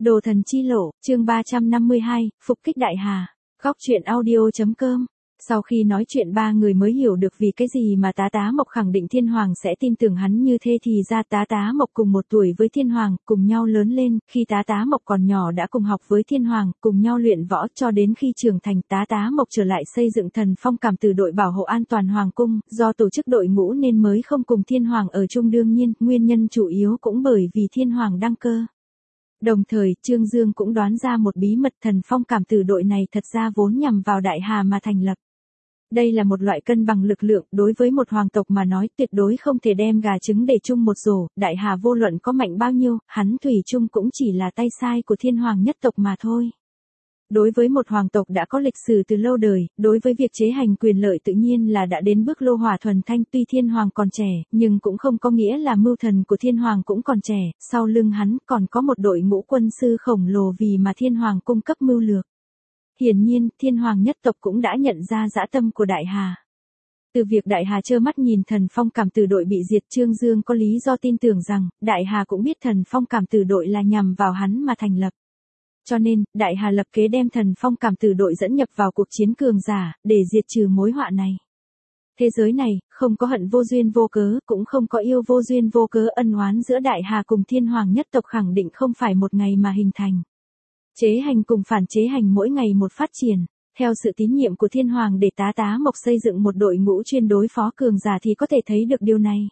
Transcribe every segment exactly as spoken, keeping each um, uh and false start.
Đồ thần chi lộ, chương ba trăm năm mươi hai, phục kích đại hà. Góc truyện audio chấm com. Sau khi nói chuyện ba người mới hiểu được vì cái gì mà tá tá Mộc khẳng định Thiên Hoàng sẽ tin tưởng hắn như thế, thì ra tá tá Mộc cùng một tuổi với Thiên Hoàng, cùng nhau lớn lên, khi tá tá Mộc còn nhỏ đã cùng học với Thiên Hoàng, cùng nhau luyện võ cho đến khi trưởng thành tá tá Mộc trở lại xây dựng Thần Phong Cảm Tử đội bảo hộ an toàn Hoàng cung, do tổ chức đội ngũ nên mới không cùng Thiên Hoàng ở chung, đương nhiên, nguyên nhân chủ yếu cũng bởi vì Thiên Hoàng đăng cơ. Đồng thời, Trương Dương cũng đoán ra một bí mật, Thần Phong Cảm Tử đội này thật ra vốn nhằm vào Đại Hà mà thành lập. Đây là một loại cân bằng lực lượng, đối với một hoàng tộc mà nói tuyệt đối không thể đem gà trứng để chung một rổ, Đại Hà vô luận có mạnh bao nhiêu, hắn thủy chung cũng chỉ là tay sai của Thiên Hoàng nhất tộc mà thôi. Đối với một hoàng tộc đã có lịch sử từ lâu đời, đối với việc chế hành quyền lợi tự nhiên là đã đến bước lô hỏa thuần thanh, tuy Thiên Hoàng còn trẻ, nhưng cũng không có nghĩa là mưu thần của Thiên Hoàng cũng còn trẻ, sau lưng hắn còn có một đội ngũ quân sư khổng lồ vì mà Thiên Hoàng cung cấp mưu lược. Hiển nhiên, Thiên Hoàng nhất tộc cũng đã nhận ra dã tâm của Đại Hà. Từ việc Đại Hà trơ mắt nhìn Thần Phong Cảm Tử đội bị diệt, Trương Dương có lý do tin tưởng rằng, Đại Hà cũng biết Thần Phong Cảm Tử đội là nhằm vào hắn mà thành lập. Cho nên, Đại Hà lập kế đem Thần Phong Cảm Tử đội dẫn nhập vào cuộc chiến cường giả, để diệt trừ mối họa này. Thế giới này, không có hận vô duyên vô cớ, cũng không có yêu vô duyên vô cớ, ân oán giữa Đại Hà cùng Thiên Hoàng nhất tộc khẳng định không phải một ngày mà hình thành. Chế hành cùng phản chế hành mỗi ngày một phát triển, theo sự tín nhiệm của Thiên Hoàng để tá tá Mộc xây dựng một đội ngũ chuyên đối phó cường giả thì có thể thấy được điều này.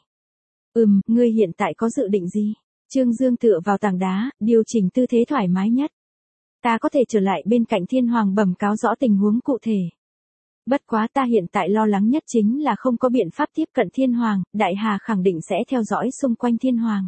Ừm, ngươi hiện tại có dự định gì? Trương Dương tựa vào tảng đá, điều chỉnh tư thế thoải mái nhất. Ta có thể trở lại bên cạnh Thiên Hoàng bẩm cáo rõ tình huống cụ thể. Bất quá ta hiện tại lo lắng nhất chính là không có biện pháp tiếp cận Thiên Hoàng, Đại Hà khẳng định sẽ theo dõi xung quanh Thiên Hoàng.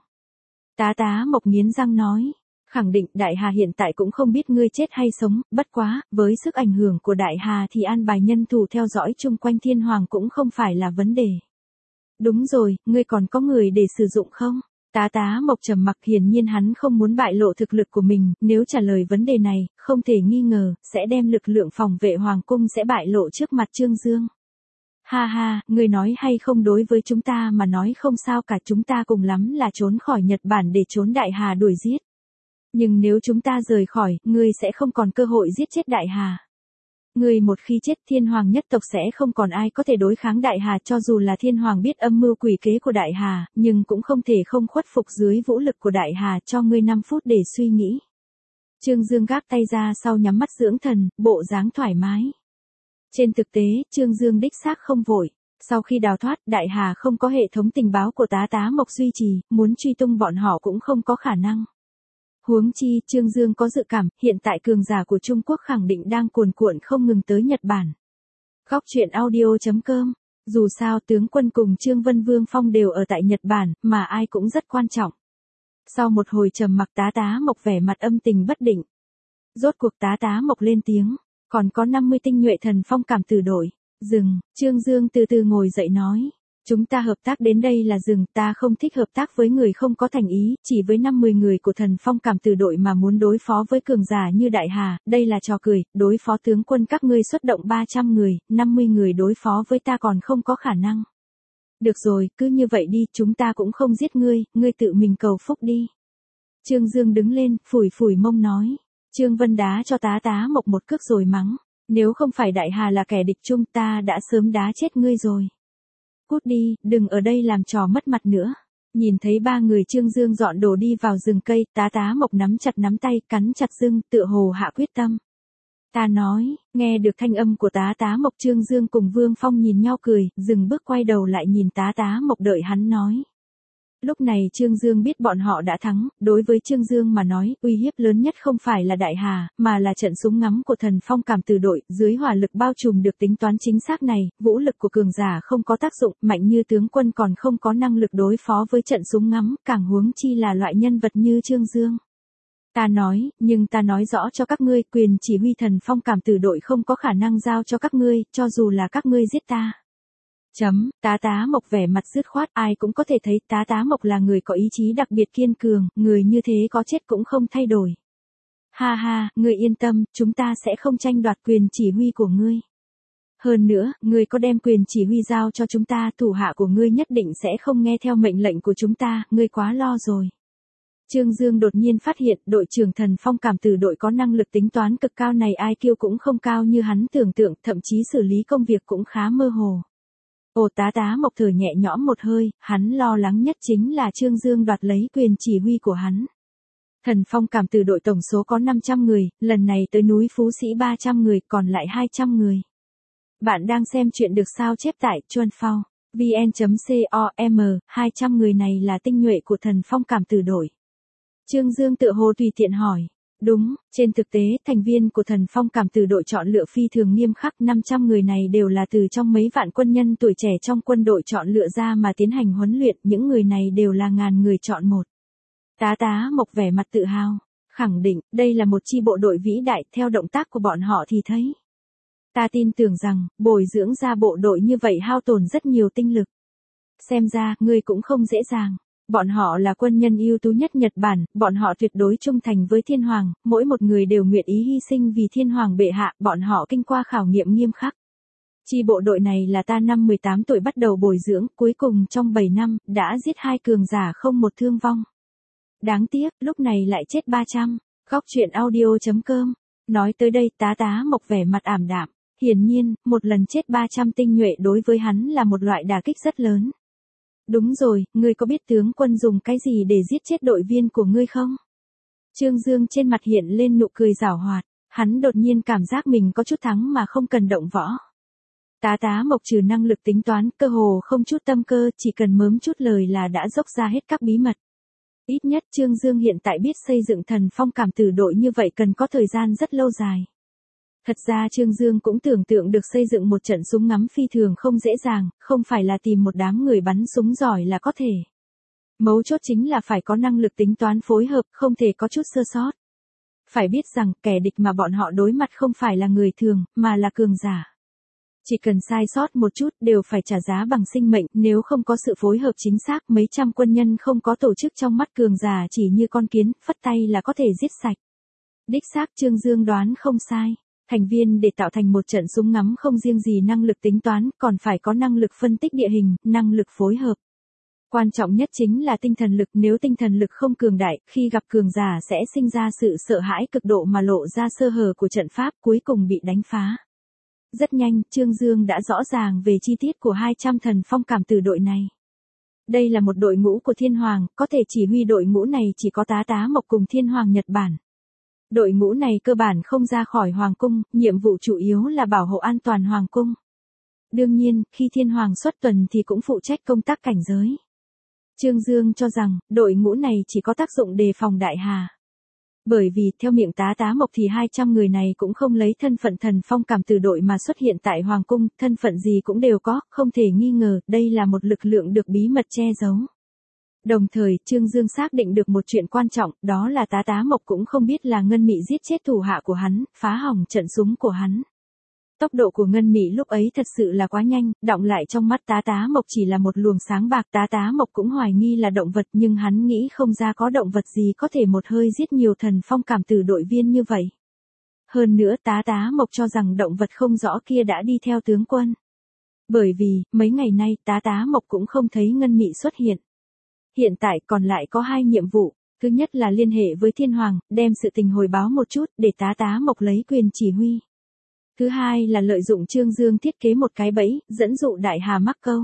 Tá tá Mộc nghiến răng nói. Khẳng định Đại Hà hiện tại cũng không biết ngươi chết hay sống, bất quá, với sức ảnh hưởng của Đại Hà thì an bài nhân thủ theo dõi chung quanh Thiên Hoàng cũng không phải là vấn đề. Đúng rồi, ngươi còn có người để sử dụng không? Tá tá Mộc trầm mặc, hiển nhiên hắn không muốn bại lộ thực lực của mình, nếu trả lời vấn đề này, không thể nghi ngờ, sẽ đem lực lượng phòng vệ Hoàng cung sẽ bại lộ trước mặt Trương Dương. Ha ha, ngươi nói hay không, đối với chúng ta mà nói không sao cả, chúng ta cùng lắm là trốn khỏi Nhật Bản để trốn Đại Hà đuổi giết. Nhưng nếu chúng ta rời khỏi, ngươi sẽ không còn cơ hội giết chết Đại Hà. Ngươi một khi chết, Thiên Hoàng nhất tộc sẽ không còn ai có thể đối kháng Đại Hà, cho dù là Thiên Hoàng biết âm mưu quỷ kế của Đại Hà, nhưng cũng không thể không khuất phục dưới vũ lực của Đại Hà, cho ngươi năm phút để suy nghĩ. Trương Dương gác tay ra sau, nhắm mắt dưỡng thần, bộ dáng thoải mái. Trên thực tế, Trương Dương đích xác không vội. Sau khi đào thoát, Đại Hà không có hệ thống tình báo của tá tá Mộc duy trì, muốn truy tung bọn họ cũng không có khả năng. Huống chi, Trương Dương có dự cảm, hiện tại cường giả của Trung Quốc khẳng định đang cuồn cuộn không ngừng tới Nhật Bản. Góc truyện audio chấm com. Dù sao tướng quân cùng Trương Vân Vương Phong đều ở tại Nhật Bản, mà ai cũng rất quan trọng. Sau một hồi trầm mặc, tá tá Mộc vẻ mặt âm tình bất định. Rốt cuộc tá tá Mộc lên tiếng, còn có năm mươi tinh nhuệ Thần Phong Cảm Tử đội. Dừng, Trương Dương từ từ ngồi dậy nói. Chúng ta hợp tác đến đây là dừng, ta không thích hợp tác với người không có thành ý, chỉ với năm mươi người của Thần Phong Cảm Tử đội mà muốn đối phó với cường giả như Đại Hà, đây là trò cười, đối phó tướng quân các ngươi xuất động ba trăm người, năm mươi người đối phó với ta còn không có khả năng. Được rồi, cứ như vậy đi, chúng ta cũng không giết ngươi, ngươi tự mình cầu phúc đi. Trương Dương đứng lên, phủi phủi mông nói. Trương Vân đá cho tá tá Mộc một cước rồi mắng, nếu không phải Đại Hà là kẻ địch chung ta đã sớm đá chết ngươi rồi. Cút đi, đừng ở đây làm trò mất mặt nữa. Nhìn thấy ba người Trương Dương dọn đồ đi vào rừng cây, tá tá Mộc nắm chặt nắm tay, cắn chặt răng, tựa hồ hạ quyết tâm. Ta nói, nghe được thanh âm của tá tá Mộc, Trương Dương cùng Vương Phong nhìn nhau cười, dừng bước quay đầu lại nhìn tá tá Mộc đợi hắn nói. Lúc này Trương Dương biết bọn họ đã thắng, đối với Trương Dương mà nói, uy hiếp lớn nhất không phải là Đại Hà, mà là trận súng ngắm của Thần Phong Cảm Tử đội, dưới hỏa lực bao trùm được tính toán chính xác này, vũ lực của cường giả không có tác dụng, mạnh như tướng quân còn không có năng lực đối phó với trận súng ngắm, càng huống chi là loại nhân vật như Trương Dương. Ta nói, nhưng ta nói rõ cho các ngươi, quyền chỉ huy Thần Phong Cảm Tử đội không có khả năng giao cho các ngươi, cho dù là các ngươi giết ta. Chấm, tá tá Mộc vẻ mặt dứt khoát, ai cũng có thể thấy tá tá Mộc là người có ý chí đặc biệt kiên cường, người như thế có chết cũng không thay đổi. Ha ha, ngươi yên tâm, chúng ta sẽ không tranh đoạt quyền chỉ huy của ngươi. Hơn nữa, ngươi có đem quyền chỉ huy giao cho chúng ta, thủ hạ của ngươi nhất định sẽ không nghe theo mệnh lệnh của chúng ta, ngươi quá lo rồi. Trương Dương đột nhiên phát hiện đội trưởng Thần Phong cảm tử đội có năng lực tính toán cực cao này, i kiu cũng không cao như hắn tưởng tượng, thậm chí xử lý công việc cũng khá mơ hồ. Ồ, tá tá Mộc thở nhẹ nhõm một hơi, hắn lo lắng nhất chính là Trương Dương đoạt lấy quyền chỉ huy của hắn. Thần Phong cảm tử đội tổng số có năm trăm người, lần này tới núi Phú Sĩ ba trăm người, còn lại hai trăm người. Bạn đang xem chuyện được sao chép tại chuan phao vn chấm com, hai trăm người này là tinh nhuệ của Thần Phong cảm tử đội. Trương Dương tự hồ tùy tiện hỏi. Đúng, trên thực tế, thành viên của Thần Phong cảm tử đội chọn lựa phi thường nghiêm khắc, năm trăm người này đều là từ trong mấy vạn quân nhân tuổi trẻ trong quân đội chọn lựa ra mà tiến hành huấn luyện, những người này đều là ngàn người chọn một. Tá tá Mộc vẻ mặt tự hào, khẳng định, đây là một chi bộ đội vĩ đại, theo động tác của bọn họ thì thấy. Ta tin tưởng rằng, bồi dưỡng ra bộ đội như vậy hao tổn rất nhiều tinh lực. Xem ra, ngươi cũng không dễ dàng. Bọn họ là quân nhân ưu tú nhất Nhật Bản, bọn họ tuyệt đối trung thành với Thiên Hoàng, mỗi một người đều nguyện ý hy sinh vì Thiên Hoàng bệ hạ, bọn họ kinh qua khảo nghiệm nghiêm khắc. Chi bộ đội này là ta năm mười tám tuổi bắt đầu bồi dưỡng, cuối cùng trong bảy năm, đã giết hai cường giả không một thương vong. Đáng tiếc, lúc này lại chết ba trăm. Góc truyện audio chấm com. Nói tới đây, tá tá Mộc vẻ mặt ảm đạm. Hiển nhiên, một lần chết ba trăm tinh nhuệ đối với hắn là một loại đả kích rất lớn. Đúng rồi, ngươi có biết tướng quân dùng cái gì để giết chết đội viên của ngươi không? Trương Dương trên mặt hiện lên nụ cười giảo hoạt, hắn đột nhiên cảm giác mình có chút thắng mà không cần động võ. Tá tá Mộc trừ năng lực tính toán, cơ hồ không chút tâm cơ, chỉ cần mớm chút lời là đã dốc ra hết các bí mật. Ít nhất Trương Dương hiện tại biết xây dựng Thần Phong cảm tử đội như vậy cần có thời gian rất lâu dài. Thật ra Trương Dương cũng tưởng tượng được xây dựng một trận súng ngắm phi thường không dễ dàng, không phải là tìm một đám người bắn súng giỏi là có thể. Mấu chốt chính là phải có năng lực tính toán phối hợp, không thể có chút sơ sót. Phải biết rằng kẻ địch mà bọn họ đối mặt không phải là người thường, mà là cường giả. Chỉ cần sai sót một chút đều phải trả giá bằng sinh mệnh, nếu không có sự phối hợp chính xác, mấy trăm quân nhân không có tổ chức trong mắt cường giả chỉ như con kiến, phất tay là có thể giết sạch. Đích xác Trương Dương đoán không sai. Thành viên để tạo thành một trận súng ngắm không riêng gì năng lực tính toán, còn phải có năng lực phân tích địa hình, năng lực phối hợp. Quan trọng nhất chính là tinh thần lực, nếu tinh thần lực không cường đại, khi gặp cường giả sẽ sinh ra sự sợ hãi cực độ mà lộ ra sơ hở của trận pháp, cuối cùng bị đánh phá. Rất nhanh, Trương Dương đã rõ ràng về chi tiết của hai trăm Thần Phong cảm tử đội này. Đây là một đội ngũ của Thiên Hoàng, có thể chỉ huy đội ngũ này chỉ có tá tá Mộc cùng Thiên Hoàng Nhật Bản. Đội ngũ này cơ bản không ra khỏi Hoàng cung, nhiệm vụ chủ yếu là bảo hộ an toàn Hoàng cung. Đương nhiên, khi Thiên Hoàng xuất tuần thì cũng phụ trách công tác cảnh giới. Trương Dương cho rằng, đội ngũ này chỉ có tác dụng đề phòng Đại Hà. Bởi vì, theo miệng tá tá Mộc thì hai trăm người này cũng không lấy thân phận Thần Phong cảm tử đội mà xuất hiện tại Hoàng cung, thân phận gì cũng đều có, không thể nghi ngờ, đây là một lực lượng được bí mật che giấu. Đồng thời, Trương Dương xác định được một chuyện quan trọng, đó là tá tá Mộc cũng không biết là Ngân Mị giết chết thủ hạ của hắn, phá hỏng trận súng của hắn. Tốc độ của Ngân Mị lúc ấy thật sự là quá nhanh, đọng lại trong mắt tá tá Mộc chỉ là một luồng sáng bạc, tá tá Mộc cũng hoài nghi là động vật nhưng hắn nghĩ không ra có động vật gì có thể một hơi giết nhiều Thần Phong cảm tử đội viên như vậy. Hơn nữa tá tá Mộc cho rằng động vật không rõ kia đã đi theo tướng quân. Bởi vì, mấy ngày nay tá tá Mộc cũng không thấy Ngân Mị xuất hiện. Hiện tại còn lại có hai nhiệm vụ, thứ nhất là liên hệ với Thiên Hoàng, đem sự tình hồi báo một chút để tá tá Mộc lấy quyền chỉ huy. Thứ hai là lợi dụng Trương Dương thiết kế một cái bẫy, dẫn dụ Đại Hà mắc câu.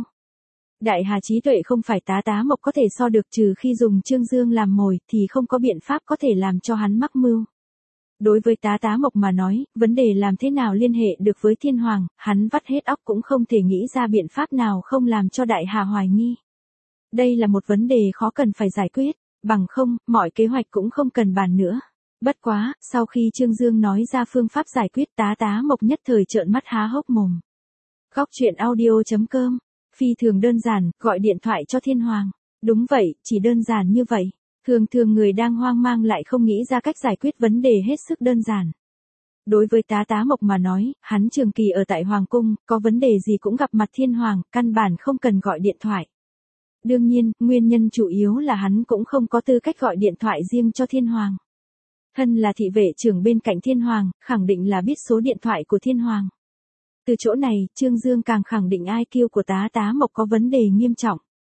Đại Hà trí tuệ không phải tá tá Mộc có thể so được, trừ khi dùng Trương Dương làm mồi thì không có biện pháp có thể làm cho hắn mắc mưu. Đối với tá tá Mộc mà nói, vấn đề làm thế nào liên hệ được với Thiên Hoàng, hắn vắt hết óc cũng không thể nghĩ ra biện pháp nào không làm cho Đại Hà hoài nghi. Đây là một vấn đề khó cần phải giải quyết, bằng không, mọi kế hoạch cũng không cần bàn nữa. Bất quá, sau khi Trương Dương nói ra phương pháp giải quyết tá tá Mộc nhất thời trợn mắt há hốc mồm. Góc truyện audio chấm com. Phi thường đơn giản, gọi điện thoại cho Thiên Hoàng. Đúng vậy, chỉ đơn giản như vậy. Thường thường người đang hoang mang lại không nghĩ ra cách giải quyết vấn đề hết sức đơn giản. Đối với tá tá Mộc mà nói, hắn trường kỳ ở tại Hoàng cung, có vấn đề gì cũng gặp mặt Thiên Hoàng, căn bản không cần gọi điện thoại. Đương nhiên, nguyên nhân chủ yếu là hắn cũng không có tư cách gọi điện thoại riêng cho Thiên Hoàng. Thân là thị vệ trưởng bên cạnh Thiên Hoàng, khẳng định là biết số điện thoại của Thiên Hoàng. Từ chỗ này, Trương Dương càng khẳng định i kiu của tá tá Mộc có vấn đề nghiêm trọng.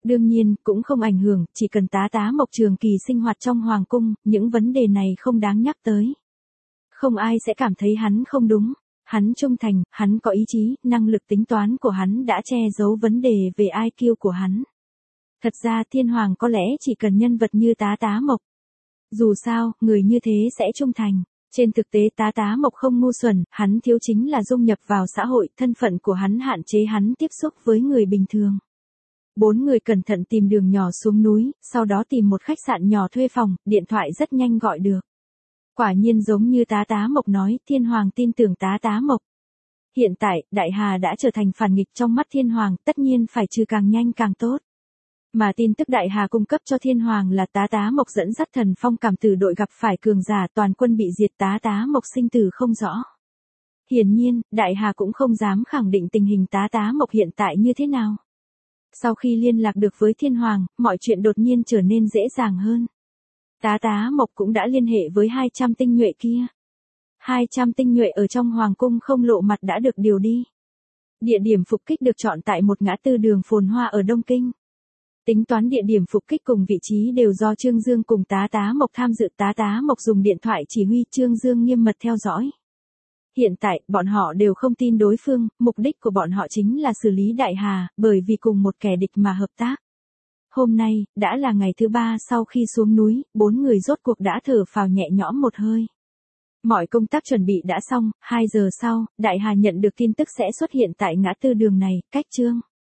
Đương nhiên, cũng không ảnh hưởng, chỉ cần tá tá Mộc trường kỳ sinh hoạt trong hoàng cung, những vấn đề này không đáng nhắc tới. Không ai sẽ cảm thấy hắn không đúng. Hắn trung thành, hắn có ý chí, năng lực tính toán của hắn đã che giấu vấn đề về i kiu của hắn. Thật ra thiên hoàng có lẽ chỉ cần nhân vật như tá tá Mộc. Dù sao, người như thế sẽ trung thành. Trên thực tế tá tá Mộc không ngu xuẩn, hắn thiếu chính là dung nhập vào xã hội, thân phận của hắn hạn chế hắn tiếp xúc với người bình thường. Bốn người cẩn thận tìm đường nhỏ xuống núi, sau đó tìm một khách sạn nhỏ thuê phòng, điện thoại rất nhanh gọi được. Quả nhiên giống như tá tá Mộc nói, thiên hoàng tin tưởng tá tá Mộc. Hiện tại, Đại Hà đã trở thành phản nghịch trong mắt thiên hoàng, tất nhiên phải trừ càng nhanh càng tốt. Mà tin tức Đại Hà cung cấp cho thiên hoàng là tá tá Mộc dẫn dắt thần phong cảm tử đội gặp phải cường giả, toàn quân bị diệt, tá tá Mộc sinh tử không rõ. Hiển nhiên, Đại Hà cũng không dám khẳng định tình hình tá tá Mộc hiện tại như thế nào. Sau khi liên lạc được với thiên hoàng, mọi chuyện đột nhiên trở nên dễ dàng hơn. Tá tá Mộc cũng đã liên hệ với hai trăm tinh nhuệ kia. hai trăm tinh nhuệ ở trong hoàng cung không lộ mặt đã được điều đi. Địa điểm phục kích được chọn tại một ngã tư đường phồn hoa ở Đông Kinh. Tính toán địa điểm phục kích cùng vị trí đều do Trương Dương cùng tá tá Mộc tham dự. Tá tá Mộc dùng điện thoại chỉ huy, Trương Dương nghiêm mật theo dõi. Hiện tại, bọn họ đều không tin đối phương, mục đích của bọn họ chính là xử lý Đại Hà, bởi vì cùng một kẻ địch mà hợp tác. Hôm nay, đã là ngày thứ ba sau khi xuống núi, bốn người rốt cuộc đã thở phào nhẹ nhõm một hơi. Mọi công tác chuẩn bị đã xong, hai giờ sau, Đại Hà nhận được tin tức sẽ xuất hiện tại ngã tư đường này, cách Trương